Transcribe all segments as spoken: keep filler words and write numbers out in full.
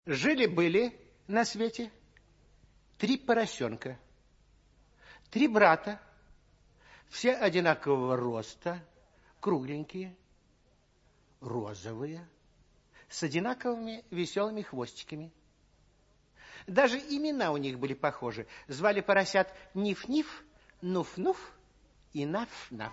Жили-были на свете три поросенка, три брата, все одинакового роста, кругленькие, розовые, с одинаковыми веселыми хвостиками. Даже имена у них были похожи. Звали поросят Ниф-Ниф, Нуф-Нуф и Наф-Наф.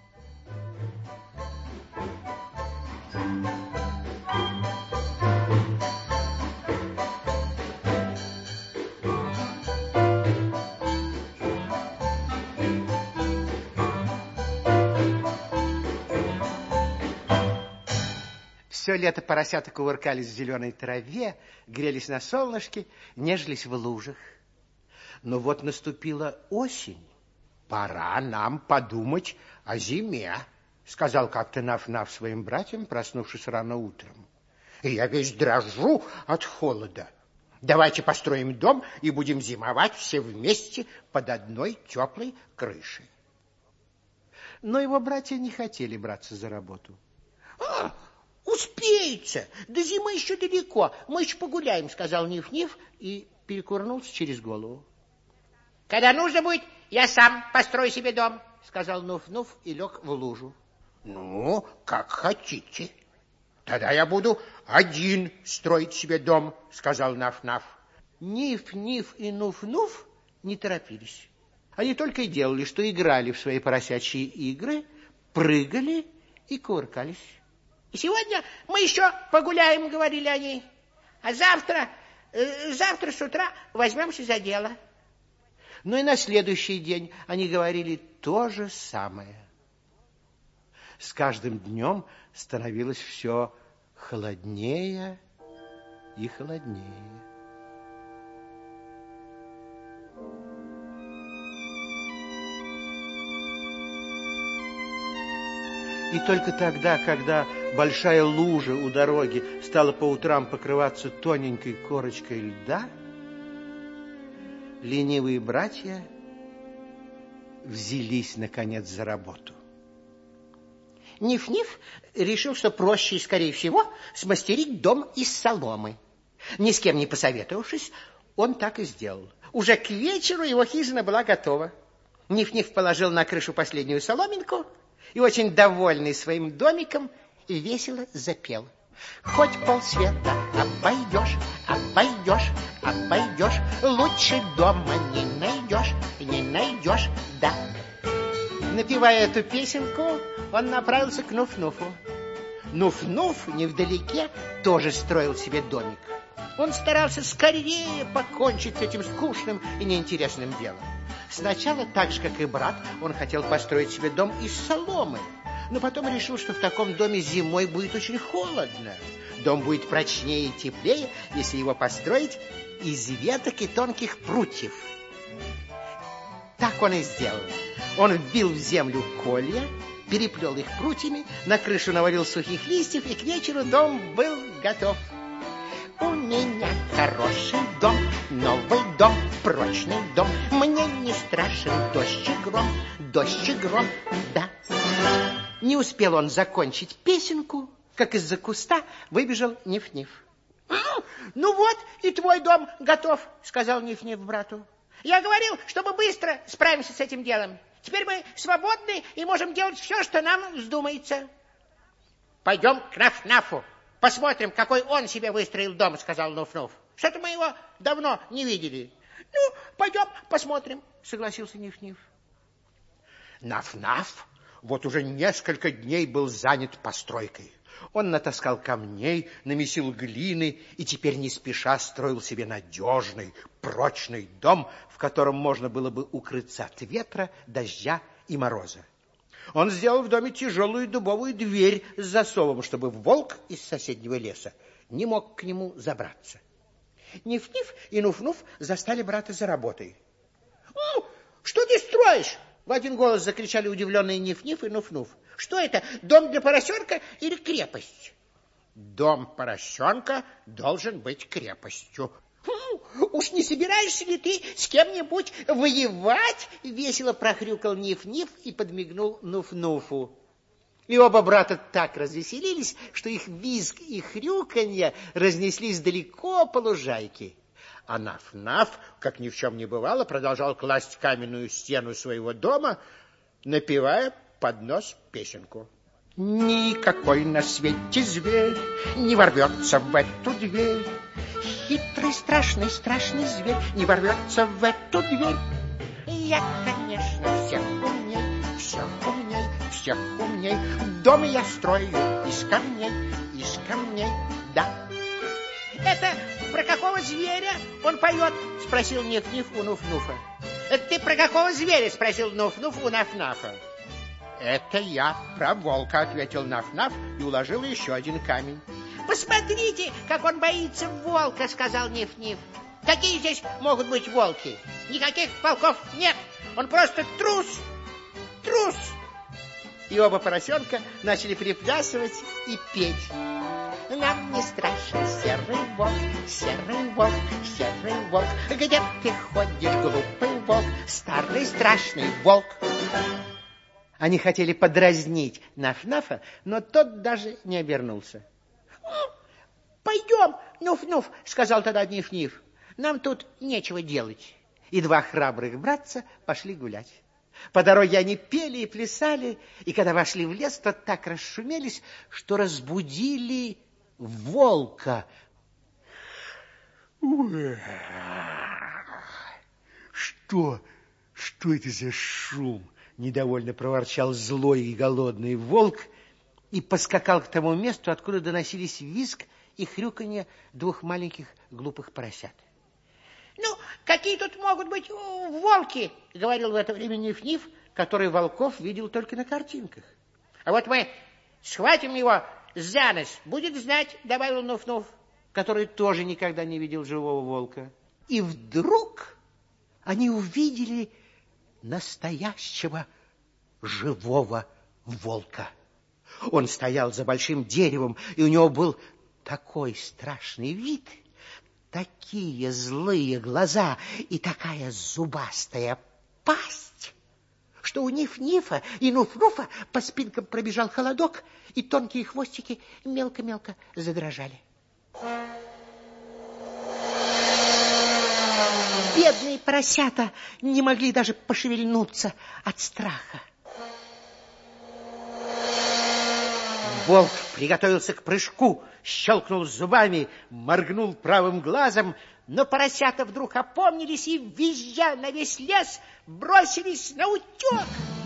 Все лето поросята кувыркались в зеленой траве, грелись на солнышке, нежились в лужах. Но вот наступила осень. Пора нам подумать о зиме, сказал как-то Наф-Наф своим братьям, проснувшись рано утром. И я весь дрожу от холода. Давайте построим дом и будем зимовать все вместе под одной теплой крышей. Но его братья не хотели браться за работу. А, успеется, до зимы еще далеко, мы еще погуляем, сказал Ниф-Ниф и перекурнулся через голову. Когда нужно будет, я сам построю себе дом, сказал Нуф-Нуф и лег в лужу. Ну, как хотите. Тогда я буду один строить себе дом, сказал Наф-Наф. Ниф-Ниф и Нуф-Нуф не торопились. Они только и делали, что играли в свои поросячьи игры, прыгали и кувыркались. Сегодня мы еще погуляем, говорили они, а завтра, э, завтра с утра возьмемся за дело. Ну и на следующий день они говорили то же самое. С каждым днем становилось все холоднее и холоднее. И только тогда, когда большая лужа у дороги стала по утрам покрываться тоненькой корочкой льда, ленивые братья взялись, наконец, за работу. Ниф-Ниф решил, что проще и, скорее всего, смастерить дом из соломы. Ни с кем не посоветовавшись, он так и сделал. Уже к вечеру его хижина была готова. Ниф-Ниф положил на крышу последнюю соломинку и, очень довольный своим домиком, весело запел. Хоть полсвета обойдешь, обойдешь, обойдешь, лучше дома не найдешь, не найдешь, да. Напевая эту песенку, он направился к Нуф-Нуфу. Нуф-Нуф невдалеке тоже строил себе домик. Он старался скорее покончить с этим скучным и неинтересным делом. Сначала, так же, как и брат, он хотел построить себе дом из соломы, но потом решил, что в таком доме зимой будет очень холодно. Дом будет прочнее и теплее, если его построить из веток и тонких прутьев. Так он и сделал. Он вбил в землю колья, переплел их прутьями, на крышу навалил сухих листьев, и к вечеру дом был готов. У меня хороший дом, новый дом, прочный дом. Мне не страшен дождь и гром, дождь и гром, да. Не успел он закончить песенку, как из-за куста выбежал Ниф-Ниф. Ну вот, и твой дом готов, сказал Ниф-Ниф брату. Я говорил, чтобы быстро справимся с этим делом. Теперь мы свободны и можем делать все, что нам вздумается. Пойдем к Наф-Нафу. Посмотрим, какой он себе выстроил дом, сказал Нуф-Нуф. Что-то мы его давно не видели. Ну, пойдем посмотрим, согласился Ниф-Ниф. Наф-Наф вот уже несколько дней был занят постройкой. Он натаскал камней, намесил глины и теперь не спеша строил себе надежный, прочный дом, в котором можно было бы укрыться от ветра, дождя и мороза. Он сделал в доме тяжелую дубовую дверь с засовом, чтобы волк из соседнего леса не мог к нему забраться. Ниф-Ниф и Нуф-Нуф застали брата за работой. — Что ты строишь? — в один голос закричали удивленные Ниф-Ниф и Нуф-Нуф. — Что это, дом для поросенка или крепость? — Дом поросенка должен быть крепостью. — Уж не собираешься ли ты с кем-нибудь воевать? — весело прохрюкал Ниф-Ниф и подмигнул Нуф-Нуфу. И оба брата так развеселились, что их визг и хрюканье разнеслись далеко по лужайке. А Наф-Наф, как ни в чем не бывало, продолжал класть каменную стену своего дома, напевая под нос песенку. Никакой на свете зверь не ворвется в эту дверь. Хитрый, страшный, страшный зверь не ворвется в эту дверь. Я, конечно, всех умней, всех умней, всех умней. Дом я строю из камней, из камней, да. Это про какого зверя он поет? Спросил Ниф-Ниф у Нуф-Нуфа. Это ты про какого зверя? Спросил Нуф-Нуф у Наф-Нафа. Это я про волка, ответил Наф-Наф и уложил еще один камень. Посмотрите, как он боится волка, сказал Ниф-Ниф. Какие здесь могут быть волки? Никаких волков нет. Он просто трус. Трус. И оба поросенка начали приплясывать и петь. Нам не страшен серый волк, серый волк, серый волк. Где ты ходишь, глупый волк, старый страшный волк? Они хотели подразнить Наф-Нафа, но тот даже не обернулся. Пойдем, Нуф-Нуф, сказал тогда Ниф-Ниф. Нам тут нечего делать. И два храбрых братца пошли гулять. По дороге они пели и плясали, и когда вошли в лес, то так расшумелись, что разбудили волка. Что? Что это за шум? Недовольно проворчал злой и голодный волк и поскакал к тому месту, откуда доносились визг и хрюканье двух маленьких глупых поросят. Ну, какие тут могут быть волки, говорил в это время Ниф-Ниф, который волков видел только на картинках. А вот мы схватим его за нос, будет знать, добавил Нуф-Нуф, который тоже никогда не видел живого волка. И вдруг они увидели настоящего живого волка. Он стоял за большим деревом, и у него был такой страшный вид, такие злые глаза и такая зубастая пасть, что у Ниф-Нифа и Нуф-Нуфа по спинкам пробежал холодок, и тонкие хвостики мелко-мелко задрожали. Бедные поросята не могли даже пошевельнуться от страха. Волк приготовился к прыжку, щелкнул зубами, моргнул правым глазом, но поросята вдруг опомнились и, визжа на весь лес, бросились на утек.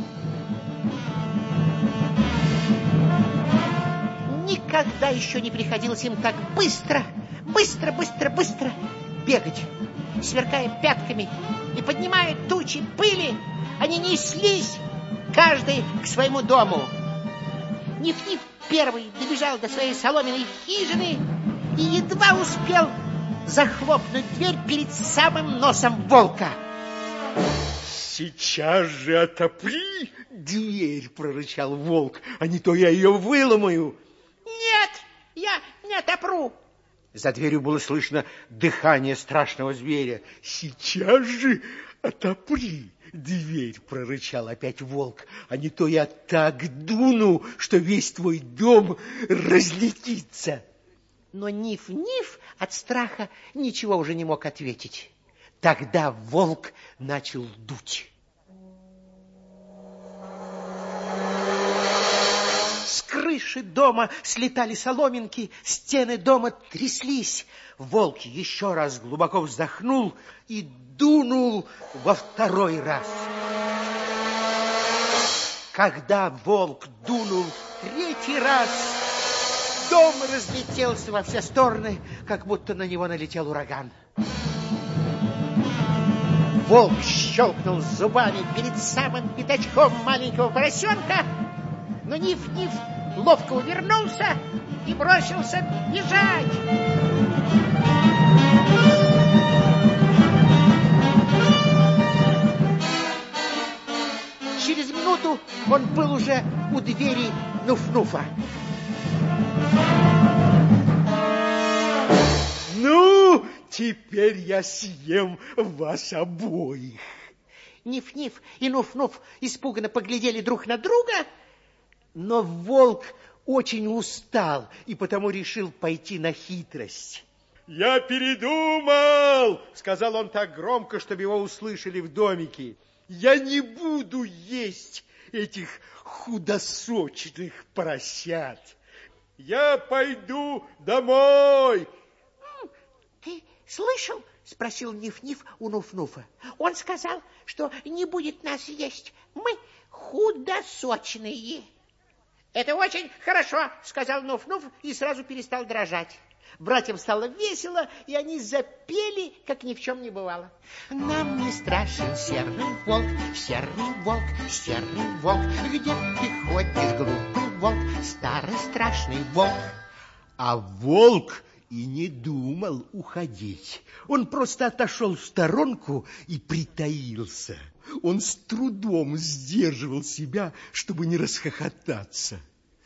Никогда еще не приходилось им так быстро, быстро, быстро, быстро бегать. Сверкая пятками и поднимая тучи пыли, они неслись, каждый к своему дому. Ниф-Ниф первый добежал до своей соломенной хижины и едва успел захлопнуть дверь перед самым носом волка. «Сейчас же отопри дверь!» — прорычал волк. «А не то я ее выломаю!» «Нет, я не отопру!» За дверью было слышно дыхание страшного зверя. «Сейчас же отопри дверь!» — прорычал опять волк. «А не то я так дуну, что весь твой дом разлетится!» Но Ниф-Ниф от страха ничего уже не мог ответить. Тогда волк начал дуть. С крыши дома слетали соломинки, стены дома тряслись. Волк еще раз глубоко вздохнул и дунул во второй раз. Когда волк дунул в третий раз, дом разлетелся во все стороны, как будто на него налетел ураган. Волк щелкнул зубами перед самым пятачком маленького поросенка, но Ниф-Ниф ловко увернулся и бросился бежать. Через минуту он был уже у двери Нуф-Нуфа. «Ну, теперь я съем вас обоих!» Ниф-Ниф и Нуф-Нуф испуганно поглядели друг на друга, Но волк очень устал и потому решил пойти на хитрость. «Я передумал!» — сказал он так громко, чтобы его услышали в домике. «Я не буду есть этих худосочных поросят. Я пойду домой!» «Ты слышал?» — спросил Ниф-Ниф у Нуф-Нуфа. «Он сказал, что не будет нас есть. Мы худосочные». «Это очень хорошо», — сказал Нуф-Нуф и сразу перестал дрожать. Братьям стало весело, и они запели, как ни в чем не бывало. «Нам не страшен серый волк, серый волк, серый волк. Где ты ходишь, глупый волк, старый страшный волк?» А волк и не думал уходить. Он просто отошел в сторонку и притаился. Он с трудом сдерживал себя, чтобы не расхохотаться.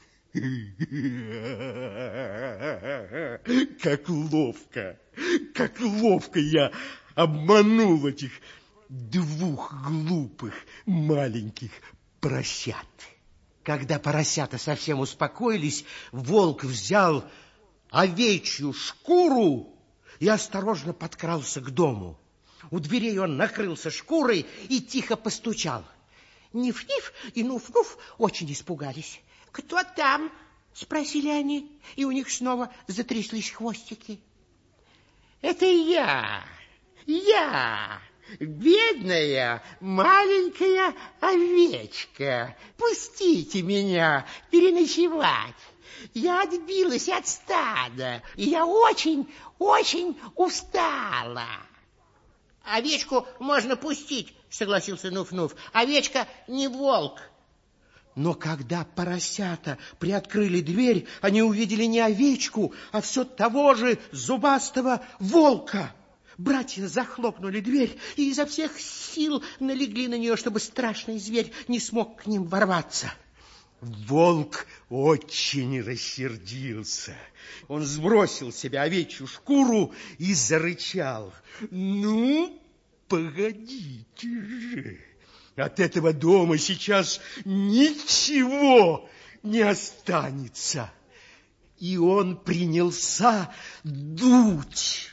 Как ловко, как ловко я обманул этих двух глупых маленьких поросят. Когда поросята совсем успокоились, волк взял овечью шкуру и осторожно подкрался к дому. У дверей он накрылся шкурой и тихо постучал. Ниф-Ниф и Нуф-Нуф очень испугались. «Кто там?» — спросили они, и у них снова затряслись хвостики. «Это я, я, бедная маленькая овечка. Пустите меня переночевать. Я отбилась от стада, и я очень, очень устала». «Овечку можно пустить», — согласился Нуф-Нуф. «Овечка не волк». Но когда поросята приоткрыли дверь, они увидели не овечку, а все того же зубастого волка. Братья захлопнули дверь и изо всех сил налегли на нее, чтобы страшный зверь не смог к ним ворваться. Волк очень рассердился. Он сбросил с себя овечью шкуру и зарычал. «Ну, погодите же! От этого дома сейчас ничего не останется!» И он принялся дуть.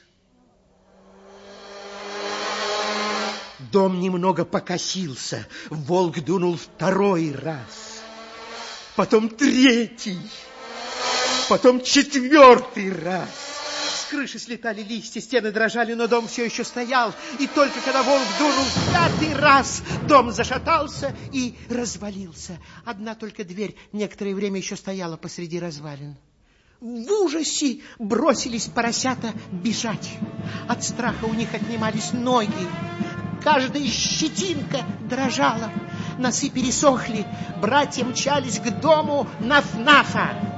Дом немного покосился. Волк дунул второй раз, потом третий, потом четвертый раз. С крыши слетали листья, стены дрожали, но дом все еще стоял. И только когда волк дунул в пятый раз, дом зашатался и развалился. Одна только дверь некоторое время еще стояла посреди развалин. В ужасе бросились поросята бежать. От страха у них отнимались ноги. Каждая щетинка дрожала. Носы пересохли. Братья мчались к дому Наф-Нафа.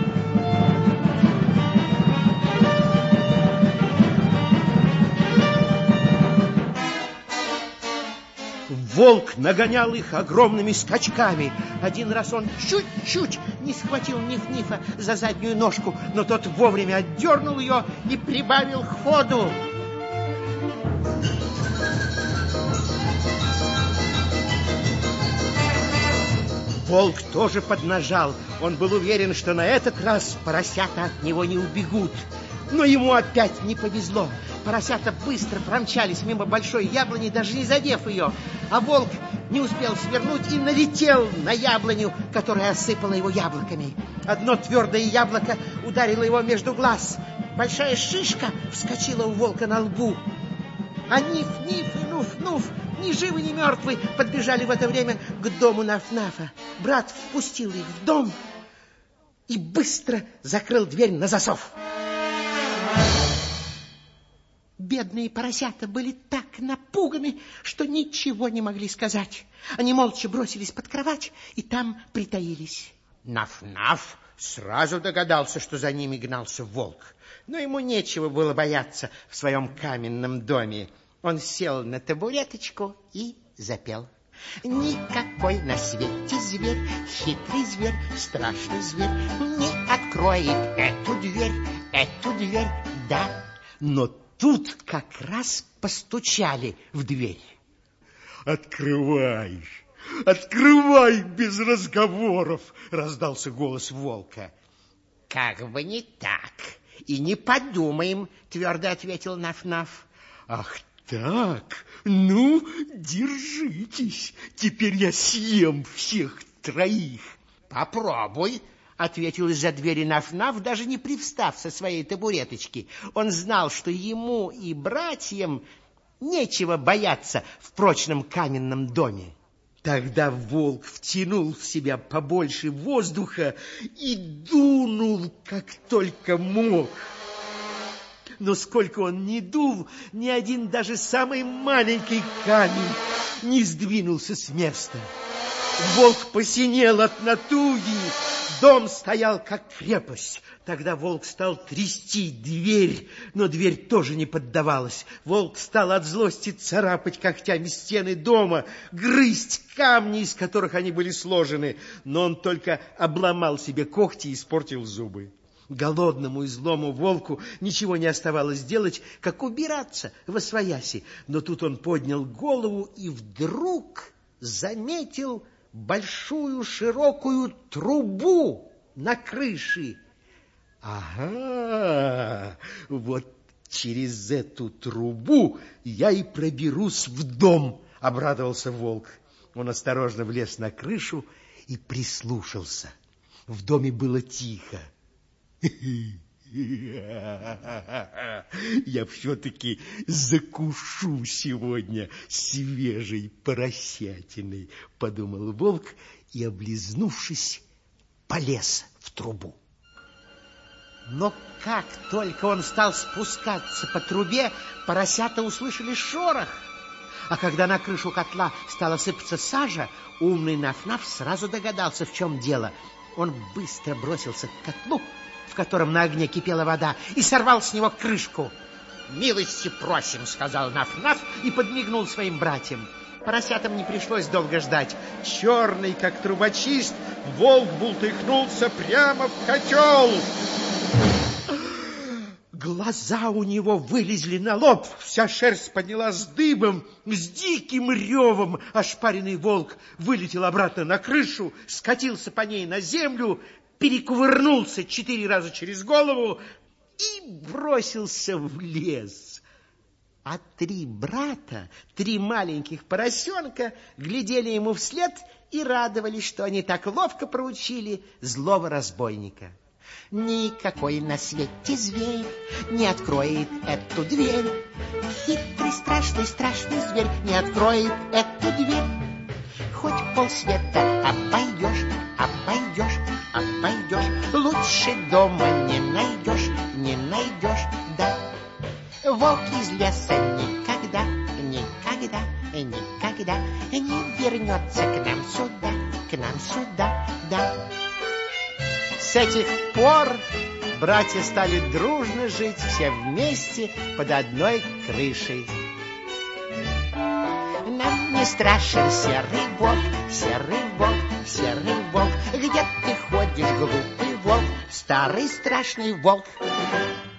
Волк нагонял их огромными скачками. Один раз он чуть-чуть не схватил Ниф-Нифа за заднюю ножку, но тот вовремя отдернул ее и прибавил ходу. Волк тоже поднажал. Он был уверен, что на этот раз поросята от него не убегут. Но ему опять не повезло. Поросята быстро промчались мимо большой яблони, даже не задев ее. А волк не успел свернуть и налетел на яблоню, которая осыпала его яблоками. Одно твердое яблоко ударило его между глаз. Большая шишка вскочила у волка на лбу. А Ниф-Ниф и Нуф-Нуф, ни живы, ни мертвы, подбежали в это время к дому Наф-Нафа. Брат впустил их в дом и быстро закрыл дверь на засов. Бедные поросята были так напуганы, что ничего не могли сказать. Они молча бросились под кровать и там притаились. Наф-Наф сразу догадался, что за ними гнался волк. Но ему нечего было бояться в своем каменном доме. Он сел на табуреточку и запел. Никакой на свете зверь, хитрый зверь, страшный зверь, не откроет эту дверь, эту дверь, да. Но тут как раз постучали в дверь. «Открывай, Открывай без разговоров, раздался голос волка. Как бы не так. И не подумаем, твердо ответил Наф-Наф. Ах так, ну, держитесь, теперь я съем всех троих. Попробуй, ответил из-за двери Наф-Наф, даже не привстав со своей табуреточки. Он знал, что ему и братьям нечего бояться в прочном каменном доме. Тогда волк втянул в себя побольше воздуха и дунул, как только мог. Но сколько он ни дул, ни один даже самый маленький камень не сдвинулся с места. Волк посинел от натуги, дом стоял как крепость. Тогда волк стал трясти дверь, но дверь тоже не поддавалась. Волк стал от злости царапать когтями стены дома, грызть камни, из которых они были сложены, но он только обломал себе когти и испортил зубы. Голодному и злому волку ничего не оставалось делать, как убираться восвояси. Но тут он поднял голову и вдруг заметил большую широкую трубу на крыше. Ага, вот через эту трубу я и проберусь в дом, обрадовался волк. Он осторожно влез на крышу и прислушался. В доме было тихо. Я все-таки закушу сегодня свежей поросятиной, подумал волк и, облизнувшись, полез в трубу. Но как только он стал спускаться по трубе, поросята услышали шорох. А когда на крышу котла стала сыпаться сажа, умный Наф-Наф сразу догадался, в чем дело. Он быстро бросился к котлу, в котором на огне кипела вода, и сорвал с него крышку. «Милости просим», — сказал Наф-Наф и подмигнул своим братьям. Поросятам не пришлось долго ждать. Черный, как трубочист, волк бултыхнулся прямо в котел. Глаза у него вылезли на лоб, вся шерсть поднялась дыбом, с диким ревом ошпаренный волк вылетел обратно на крышу, скатился по ней на землю, перекувырнулся четыре раза через голову и бросился в лес. А три брата, три маленьких поросенка, глядели ему вслед и радовались, что они так ловко проучили злого разбойника. Никакой на свете зверь не откроет эту дверь. Хитрый, страшный, страшный зверь не откроет эту дверь. Хоть полсвета обойдешь, обойдешь, обойдешь, лучше дома не найдешь, не найдешь, да. Волк из леса никогда, никогда, никогда не вернется к нам сюда, к нам сюда, да. С этих пор братья стали дружно жить все вместе под одной крышей. Нам не страшен серый волк, серый волк, серый волк. Где ты ходишь, глупый волк, старый страшный волк?